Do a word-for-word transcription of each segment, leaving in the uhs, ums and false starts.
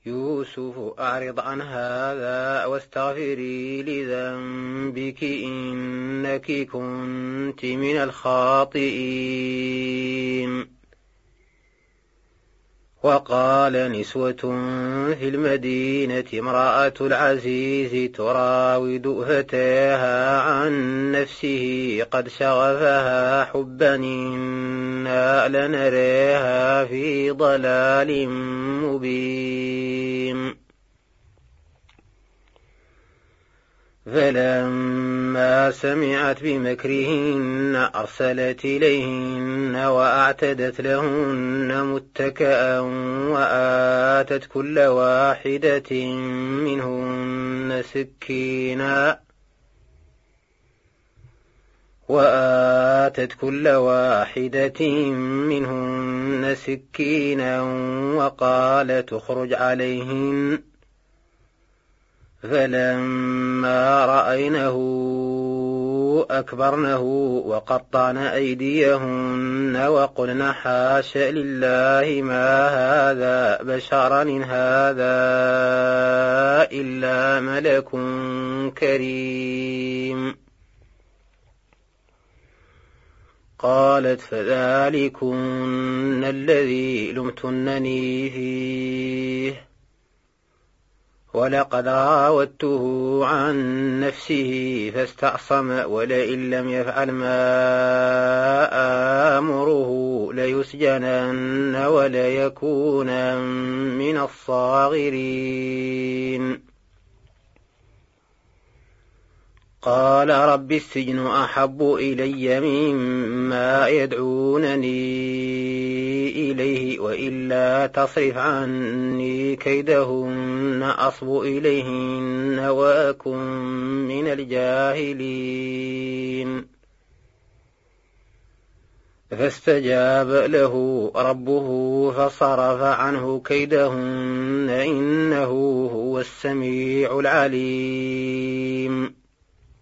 يوسف أعرض عن هذا واستغفري لذنبك إنك كنت من الخاطئين. وقال نسوة في المدينة امرأة العزيز تراود فتاها عن نفسه قد شغفها حبا إنا لنراها في ضلال مبين. فلما سمعت بمكرهن أرسلت إليهن وأعتدت لهن متكأ وآتت كل واحدة منهن سكينا وآتت كل واحدة منهن سكينا وقالت اخرج عليهن. فلما رأينه أكبرنه وقطعن أيديهن وقلن حاش لله ما هذا بشرا إن هذا إلا ملك كريم. قالت فذلكن الذي لمتنني فيه ولقد راودته عن نفسه فاستعصم ولئن لم يفعل ما آمره ليسجنن وليكون من الصاغرين. قال رب السجن أحب إلي مما يدعونني إليه وإلا تصرف عني كيدهن أصب إليهن وأكن من الجاهلين. فاستجاب له ربه فصرف عنه كيدهن إنه هو السميع العليم.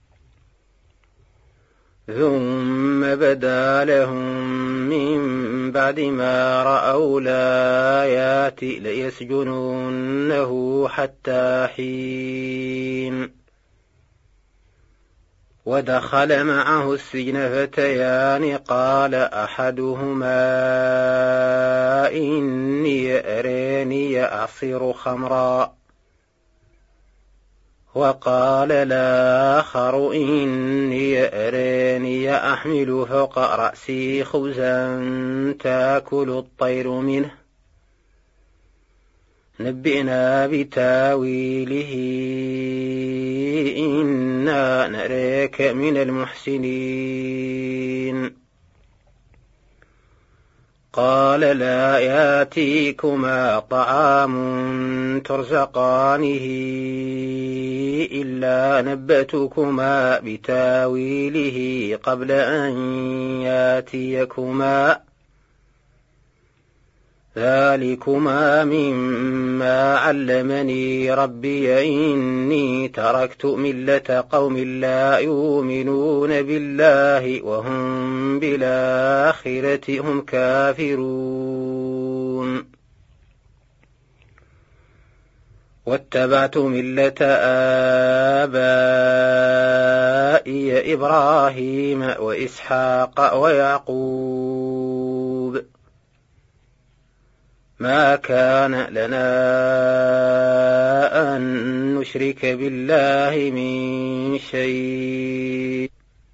ثم بدا لهم من بعد ما رأوا الآيات ليسجننه حتى حين. ودخل معه السجن فتيان قال أحدهما إني أراني أعصر خمرا وقال الآخر إني أراني أحمل فوق رأسي خبزا تأكل الطير منه نبئنا بتاويله إنا نراك من المحسنين. قال لا ياتيكما طعام ترزقانه إلا نبأتكما بتاويله قبل أن ياتيكما ذلكما مما علمني ربي إني تركت ملة قوم لا يؤمنون بالله وهم بالآخرة هم كافرون. واتبعت ملة آبائي إبراهيم وإسحاق ويعقوب ما كان لنا أن نشرك بالله من شيء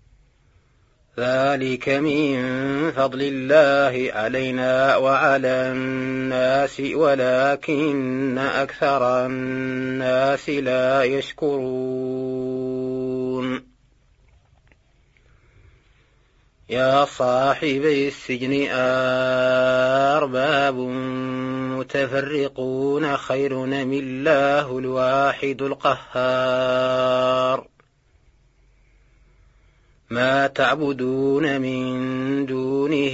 ذلك من فضل الله علينا وعلى الناس ولكن أكثر الناس لا يشكرون. يا صاحبي السجن أرباب متفرقون خير أم الله الواحد القهار ما تعبدون من دونه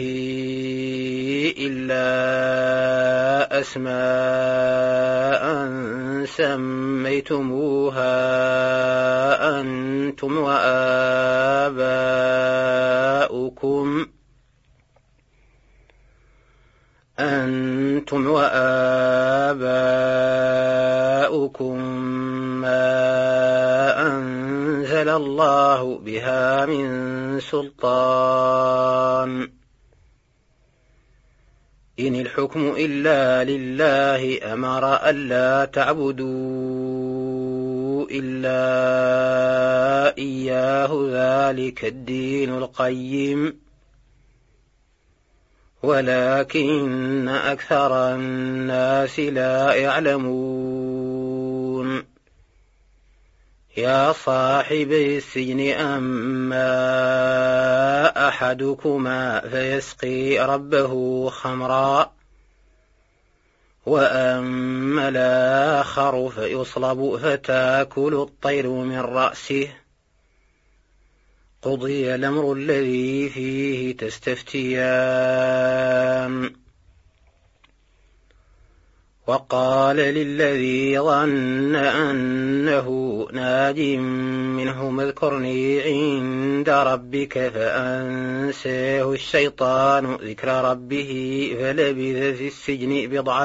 إلا أسماء سميتموها أنتم وآباؤكم أنتم وآباؤكم نساؤكم ما أنزل الله بها من سلطان إن الحكم إلا لله أمر ألا تعبدوا إلا إياه ذلك الدين القيم ولكن أكثر الناس لا يعلمون يا صاحبي السجن أما أحدكما فيسقي ربه خمرا وأما الآخر فيصلب فتأكل الطير من رأسه قضي الأمر الذي فيه تستفتيان وقال للذي ظن أنه ناج منه اذكرني عند ربك فأنساه الشيطان ذكر ربه فلبث في السجن بضع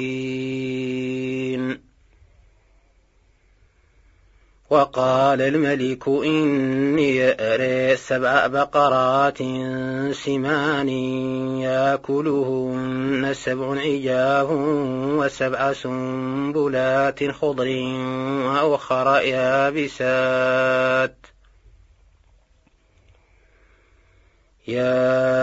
سنين وقال الملك إني أرى سبع بقرات سمان يأكلهن سبع عجاف وسبع سنبلات خضر وأخر يابسات يا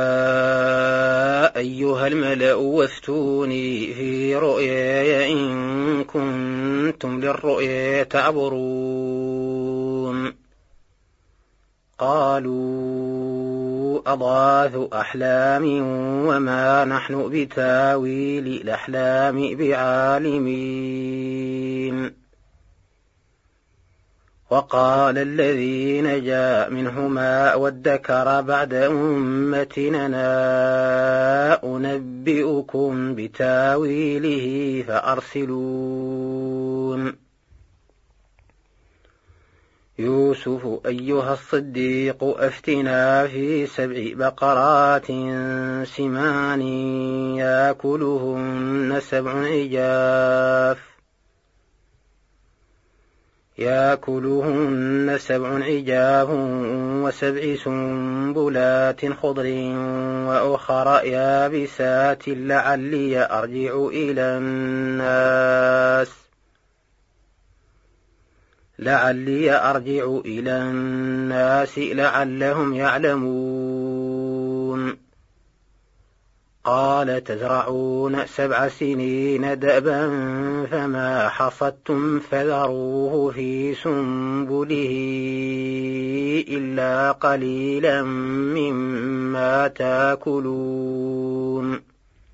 أيها الملأ وافتوني في رؤياي إن كنتم للرؤيا تعبرون قالوا أضغاث أحلام وما نحن بتاويل الأحلام بعالمين وقال الذي نجا منهما وادكر بعد أمتنا أنبئكم بتاويله فأرسلون يوسف أيها الصديق أفتنا في سبع بقرات سمان يأكلهن سبع عجاف يأكلهن سبع عجاف وسبع سنبلات خضر وأخر يابسات لعلي أرجع إلى الناس لعلي أرجع إلى الناس لعلهم يعلمون قال تزرعون سبع سنين دأبا فما حصدتم فذروه في سنبله إلا قليلا مما تأكلون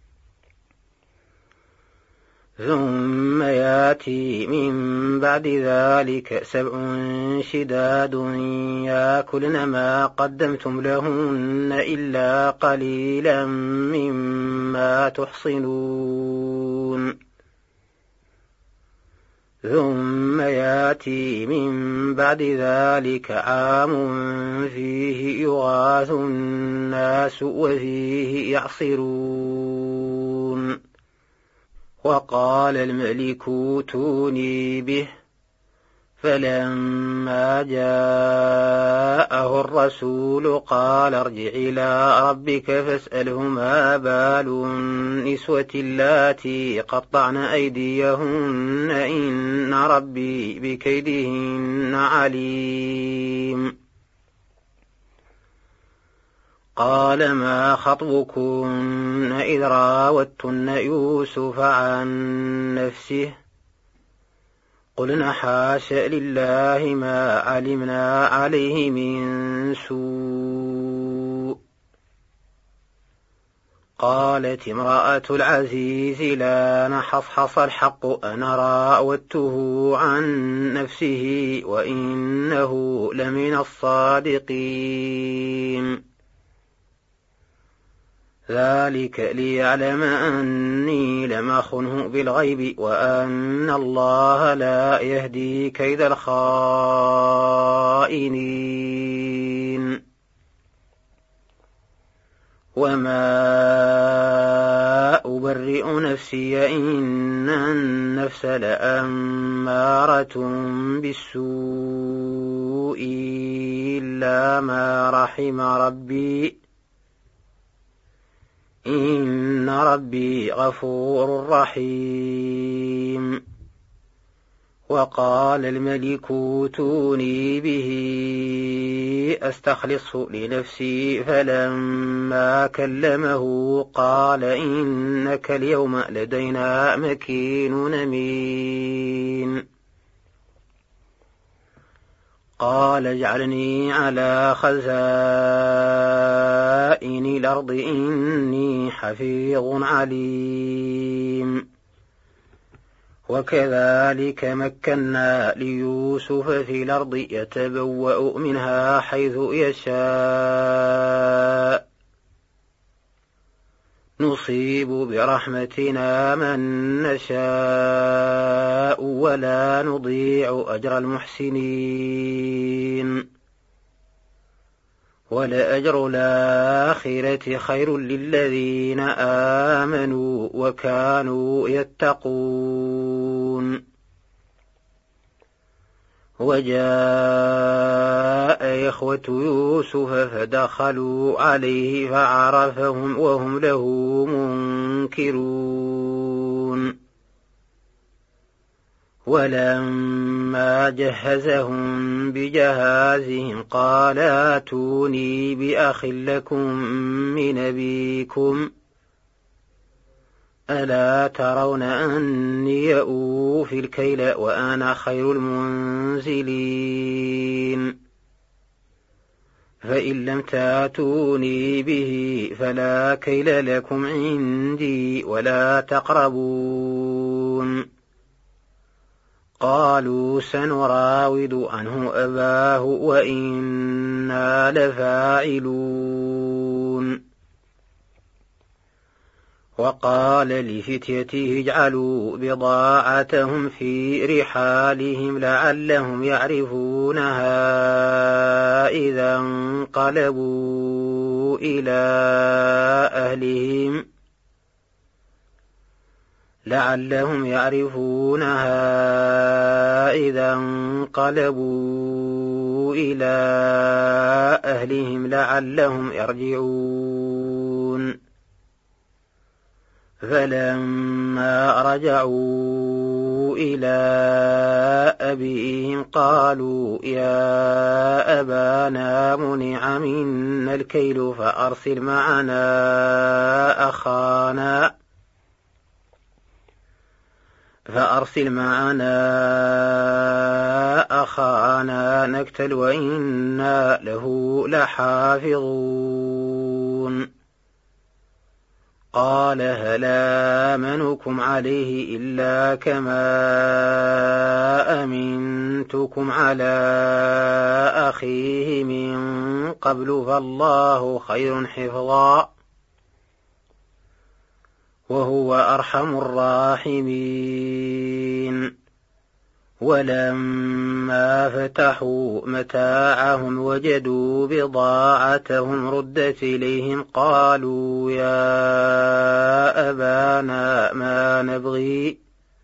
ثم يأتي من بعد ذلك سبع شداد يأكلن ما قدمتم لهن إلا قليلا مما تحصنون ثم يأتي من بعد ذلك عام فيه يغاث الناس وفيه يعصرون وقال الملك ائتوني به فلما جاءه الرسول قال ارجع إلى ربك فاسأله ما بال النسوة اللاتي قطعن أيديهن إن ربي بكيدهن عليم قال ما خطبكن إذ راوتن يوسف عن نفسه قلنا حاش لله ما علمنا عليه من سوء قالت امرأة العزيز لا نحصحص الحق أنا راودته عن نفسه وإنه لمن الصادقين ذلك ليعلم أني لم أخنه بالغيب وأن الله لا يهدي كيد الخائنين وما أبرئ نفسي إن النفس لأمارة بالسوء إلا ما رحم ربي إن ربي غفور رحيم. وقال الملك ائتوني به أستخلصه لنفسي فلما كلمه قال إنك اليوم لدينا مكين أمين. قال اجعلني على خزائن الأرض إني حفيظ عليم. وكذلك مكنا ليوسف في الأرض يتبوأ منها حيث يشاء نصيب برحمتنا من نشاء ولا نضيع أجر المحسنين. ولأجر الآخرة خير للذين آمنوا وكانوا يتقون. وجاء إخوة يوسف فدخلوا عليه فعرفهم وهم له منكرون. ولما جهزهم بجهازهم قال ائتوني بأخ لكم من أبيكم ألا ترون أني أوفي الكيل وأنا خير المنزلين. فإن لم تأتوني به فلا كيل لكم عندي ولا تقربون. قالوا سنراود عنه أباه وإنا لفاعلون. وقال لفتيته اجعلوا بضاعتهم في رحالهم لعلهم يعرفونها إذا انقلبوا إلى أهلهم لعلهم يعرفونها إذا انقلبوا إلى أهلهم لعلهم يرجعون. فلما رجعوا إلى أبيهم قالوا يا أبانا منع منا الكيل فأرسل معنا أخانا فأرسل معنا أخانا نكتل وإنا له لحافظون. قال هل آمنكم عليه إلا كما أمنتكم على أخيه من قبل فالله خير حفظا وهو أرحم الراحمين. ولما فتحوا متاعهم وجدوا بضاعتهم ردت إليهم قالوا يا أبانا ما نبغي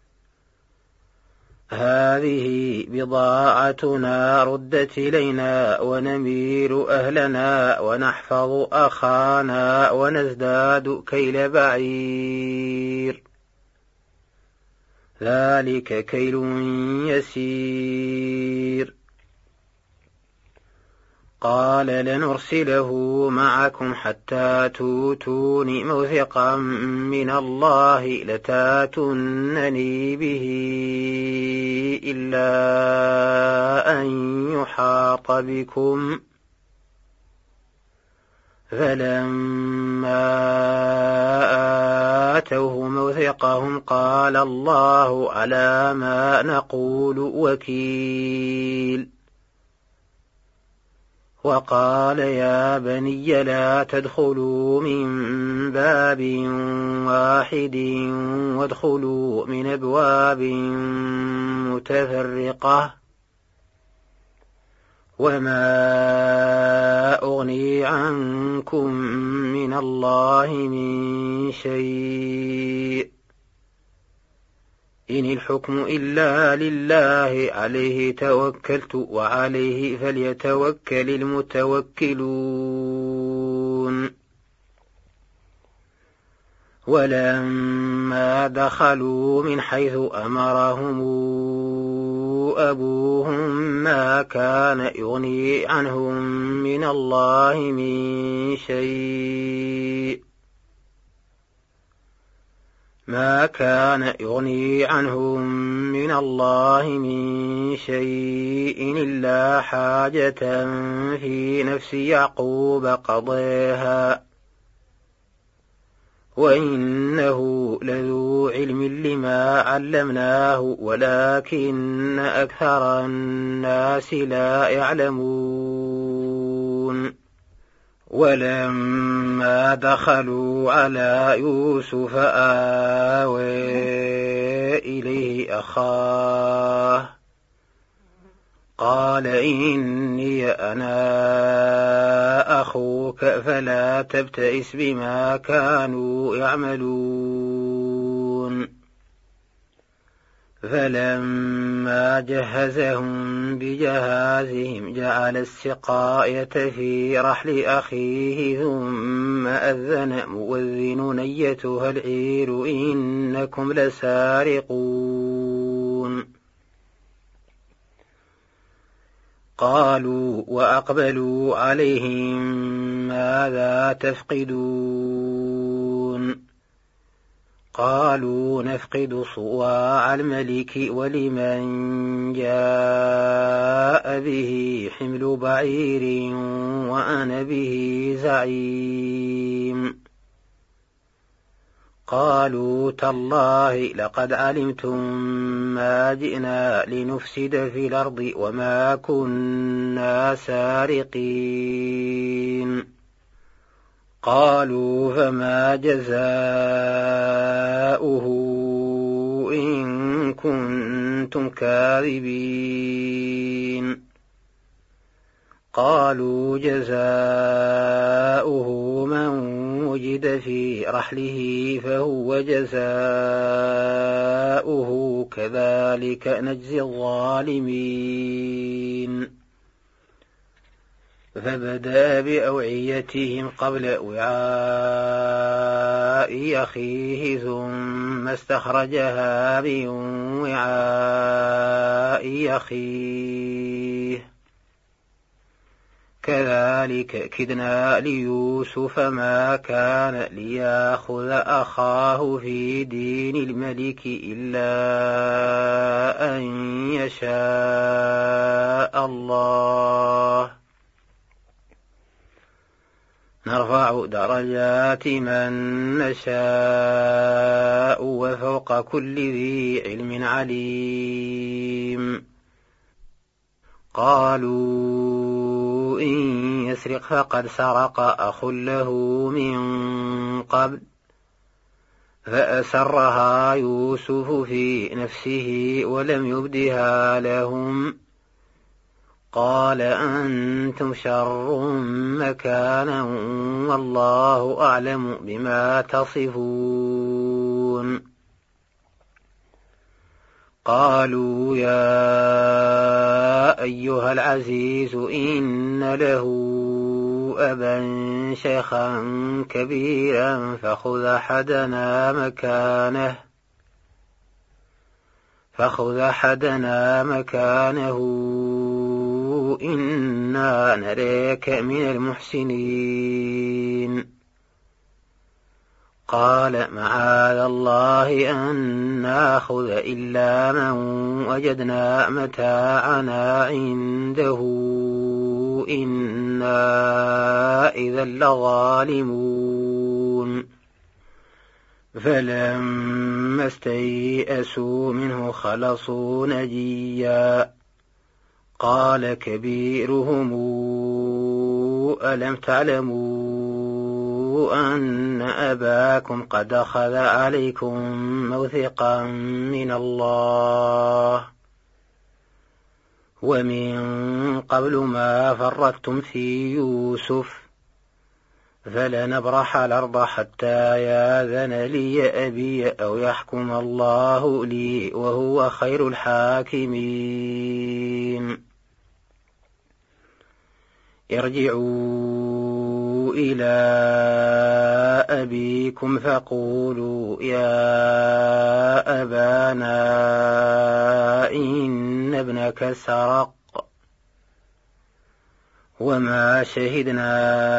هذه بضاعتنا ردت إلينا ونمير أهلنا ونحفظ أخانا ونزداد كيل بعير ذلك كيل يسير. قال لنرسله معكم حتى توتون موثقا من الله لتاتونني به إلا أن يحاط بكم. فلما آتوه موثقهم قال الله على ما نقول وكيل. وقال يا بني لا تدخلوا من باب واحد وادخلوا من أبواب متفرقة وما أغني عنكم من الله من شيء إن الحكم إلا لله عليه توكلت وعليه فليتوكل المتوكلون. ولما دخلوا من حيث أمرهم أبوهم ما كان يغني عنهم من الله من شيء ما كان يغني عنهم من الله من شيء إلا حاجة في نفس يعقوب قضيها وإنه لذو علم لما علمناه ولكن أكثر الناس لا يعلمون. ولما دخلوا على يوسف آوى إليه أخاه قال إني أنا أخوك فلا تبتئس بما كانوا يعملون. فلما جهزهم بجهازهم جعل السقاية في رحل أخيه ثم أذن مؤذن أيتها العير إنكم لسارقون. قالوا وأقبلوا عليهم ماذا تفقدون قالوا نفقد صواع الملك ولمن جاء به حمل بعير وأنا به زعيم. قالوا تالله لقد علمتم ما جئنا لنفسد في الأرض وما كنا سارقين. قالوا فما جزاؤه إن كنتم كاذبين. قالوا جزاؤه من وجد في رحله فهو جزاؤه كذلك نجزي الظالمين. فبدأ بأوعيتهم قبل وعاء أخيه ثم استخرجها من وعاء أخيه كذلك كدنا ليوسف ما كان ليأخذ أخاه في دين الملك إلا أن يشاء الله نرفع درجات من نشاء وفوق كل ذي علم عليم. قالوا إن يسرق فقد سرق أخ له من قبل فأسرها يوسف في نفسه ولم يبدها لهم قال أنتم شر مكانا والله أعلم بما تصفون. قالوا يا أيها العزيز إن له أبا شيخا كبيرا فخذ أحدنا مكانه فخذ أحدنا مكانه إنا نريك من المحسنين. قال معاذ الله أن نأخذ إلا من وجدنا متاعنا عنده إنا إذا لظالمون. فلما استيئسوا منه خلصوا نجيا قال كبيرهم ألم تعلموا أن أباكم قد أخذ عليكم موثقا من الله ومن قبل ما فرطتم في يوسف فلنبرح الأرض حتى ياذن لي أبي أو يحكم الله لي وهو خير الحاكمين. ارجعوا إلى أبيكم فقولوا يا أبانا إن ابنك سرق وما شهدنا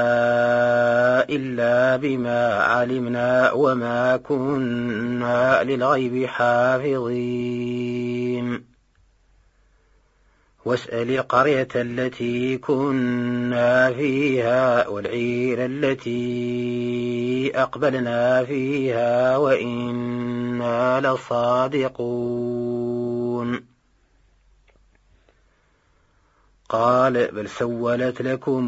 إلا بما علمنا وما كنا للغيب حافظين. واسأل القرية التي كنا فيها والعير التي أقبلنا فيها وإنا لصادقون. قال بل سولت لكم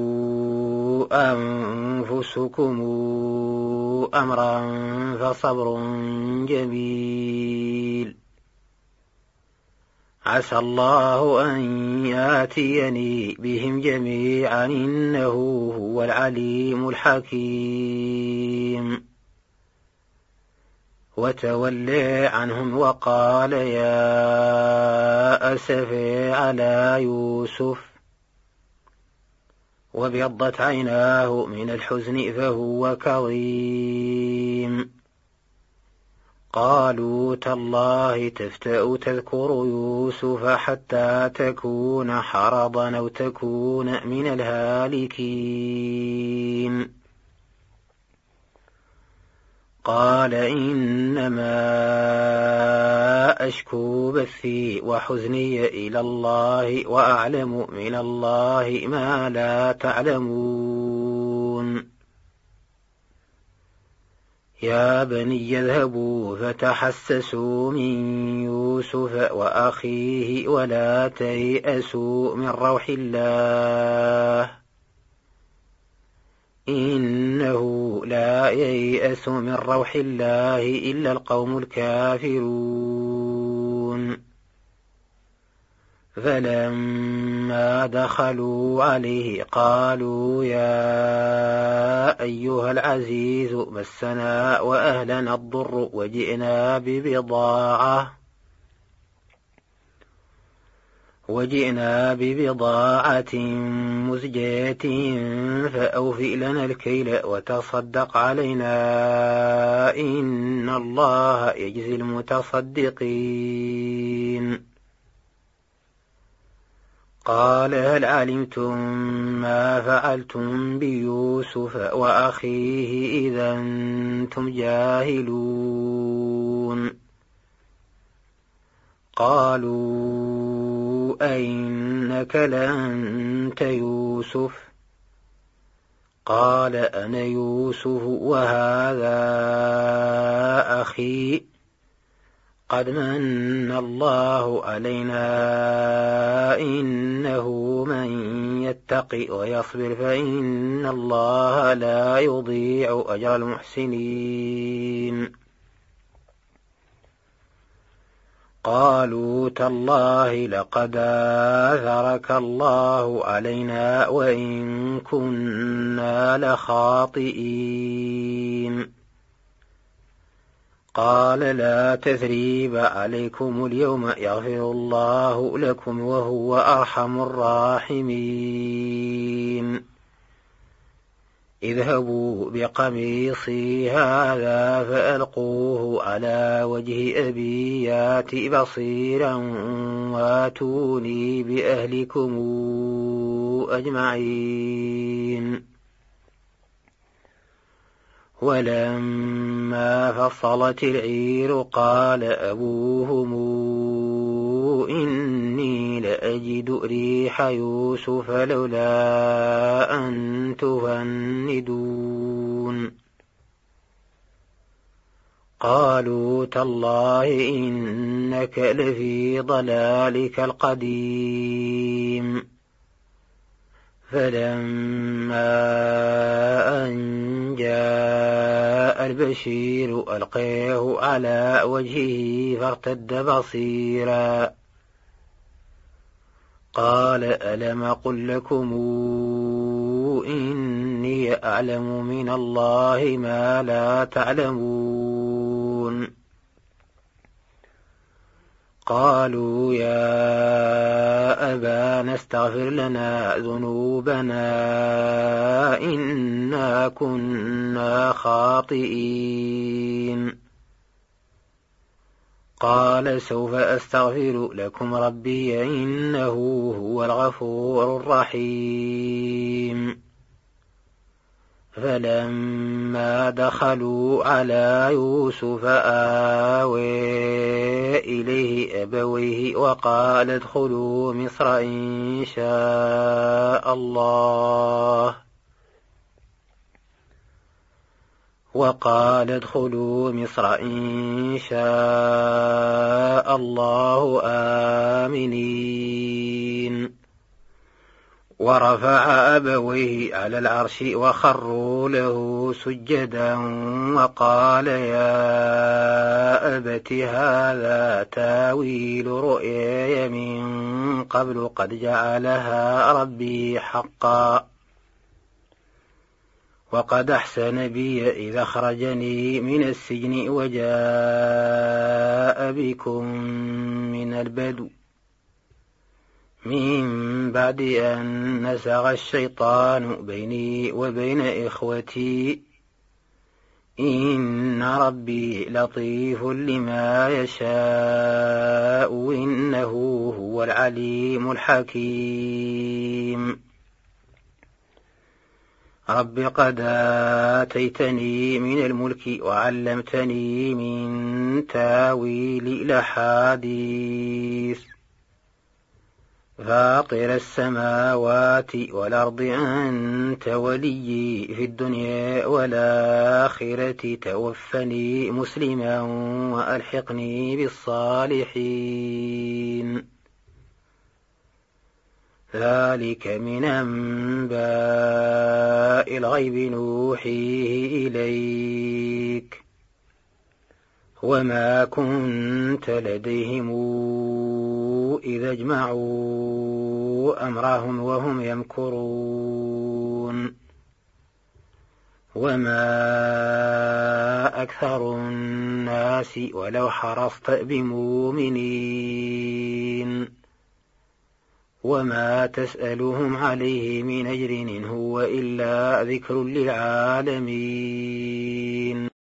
أنفسكم أمرا فصبر جميل عسى الله أن ياتيني بهم جميعا إنه هو العليم الحكيم. وتولى عنهم وقال يا أسفي على يوسف وابيضت عيناه من الحزن فهو كظيم. قالوا تالله تفتأ تذكر يوسف حتى تكون حرضا أو تكون من الهالكين. قال إنما أشكو بثي وحزني إلى الله وأعلم من الله ما لا تعلمون. يا بني اذهبوا فتحسسوا من يوسف وأخيه ولا تيأسوا من روح الله إنه لا ييأس من روح الله إلا القوم الكافرون. فلما دخلوا عليه قالوا يا أيها العزيز مسنا وأهلنا الضر وجئنا ببضاعة وجئنا ببضاعة مزجاة فأوفئ لنا الكيل وتصدق علينا إن الله يجزي المتصدقين. قال هل علمتم ما فعلتم بيوسف وأخيه إذا أنتم جاهلون. قالوا أئنك لأنت يوسف قال أنا يوسف وهذا أخي قد من الله علينا إنه من يتق ويصبر فإن الله لا يضيع أجر المحسنين. قالوا تالله لقد آثرك الله علينا وإن كنا لخاطئين. قال لا تثريب عليكم اليوم يغفر الله لكم وهو أرحم الراحمين. اذهبوا بقميصي هذا فألقوه على وجه أبي يات بصيرا واتوني بأهلكم أجمعين. ولما فصلت العير قال أبوهم إني لأجد ريح يوسف لولا أن تفندون. قالوا تالله إنك لفي ضلالك القديم. فلما أن جاء البشير ألقيه على وجهه فارتد بصيرا قال ألم أقل لكم إني أعلم من الله ما لا تعلمون قالوا يا أبانا استغفر لنا ذنوبنا إنا كنا خاطئين قال سوف أستغفر لكم ربي إنه هو الغفور الرحيم فلما دخلوا على يوسف آوى إليه أبويه وقال ادخلوا مصر إن شاء الله وقال ادخلوا مصر إن شاء الله آمنين ورفع أبويه على العرش وخروا له سجدا وقال يا أبت هذا تاويل رؤياي من قبل قد جعلها ربي حقا وقد أحسن بي إذا أخرجني من السجن وجاء بكم من البدو من بعد أن نزغ الشيطان بيني وبين إخوتي إن ربي لطيف لما يشاء إنه هو العليم الحكيم رب قد آتيتني من الملك وعلمتني من تاويل الأحاديث فاطر السماوات والأرض أنت وليي في الدنيا والآخرة توفني مسلما وألحقني بالصالحين ذلك من أنباء الغيب نوحيه إليك وما كنت لديهم إذا اجمعوا أمرهم وهم يمكرون وما أكثر الناس ولو حرصت بمؤمنين وما تسألهم عليه من أجر إن هو إلا ذكر للعالمين.